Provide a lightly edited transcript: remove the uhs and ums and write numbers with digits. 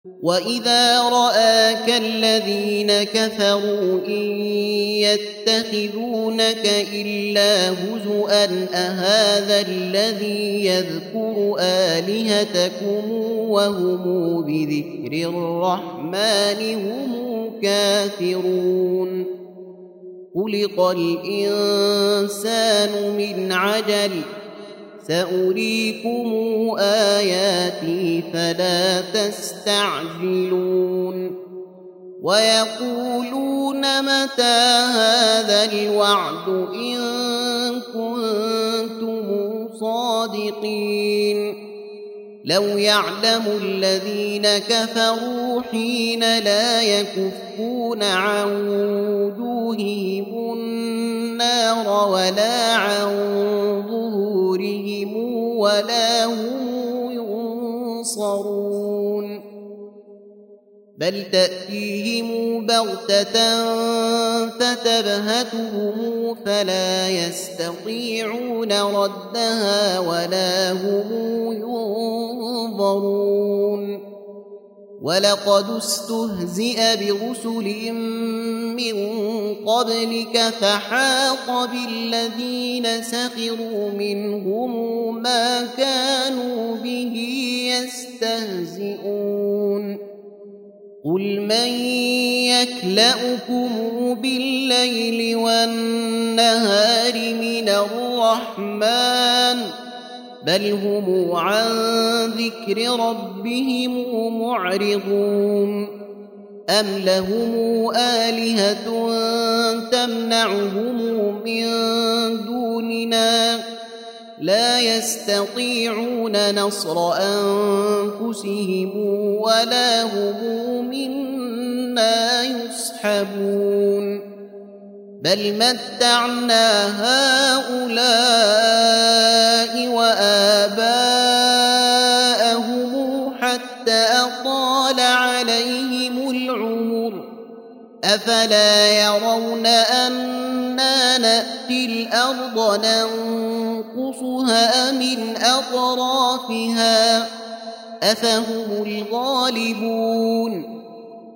وإذا رآك الذين كفروا إن يتخذونك إلا هزؤا أهذا الذي يذكر آلهتكم وهم بذكر الرحمن هم كافرون خلق الإنسان من عجل سأريكم آياتي فلا تستعجلون ويقولون متى هذا الوعد إن كنتم صادقين لو يعلم الذين كفروا حين لا يكفون عن وجوههم النار ولا عن ظهورهم ولا هم ينصرون بل تأتيهم بغتة فتبهتهم فلا يستطيعون ردها ولا هم ينظرون ولقد استهزئ برسل من قبلك فحاق بالذين سخروا منهم ما كانوا به يستهزئون قل من يكلؤكم بالليل والنهار من الرحمن بل هم عن ذكر ربهم معرضون أم لهم آلهة تمنعهم من دوننا لا يستطيعون نصر أنفسهم ولا هم منا يصحبون بل متعنا هؤلاء وآباءهم حتى أطال عليهم العمر أفلا يرون أنا نأتي الأرض ننقصها من أطرافها أفهم الغالبون